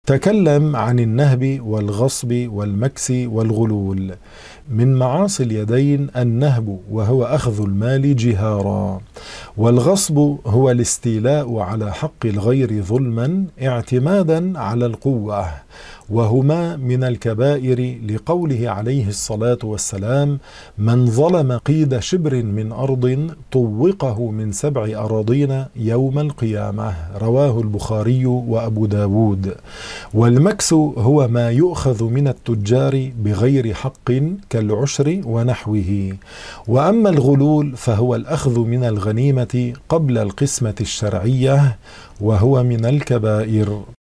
تكلم عن النهب والغصب والمكس والغلول. من معاصي اليدين النهب، وهو أخذ المال جهارا، والغصب هو الاستيلاء على حق الغير ظلما اعتمادا على القوة، وهما من الكبائر لقوله عليه الصلاة والسلام: من ظلم قيد شبر من أرض طوقه من 7 أراضين يوم القيامة. رواه البخاري وأبو داود. والمكس هو ما يؤخذ من التجار بغير حق كالعشر ونحوه. وأما الغلول فهو الأخذ من الغنيمة قبل القسمة الشرعية، وهو من الكبائر.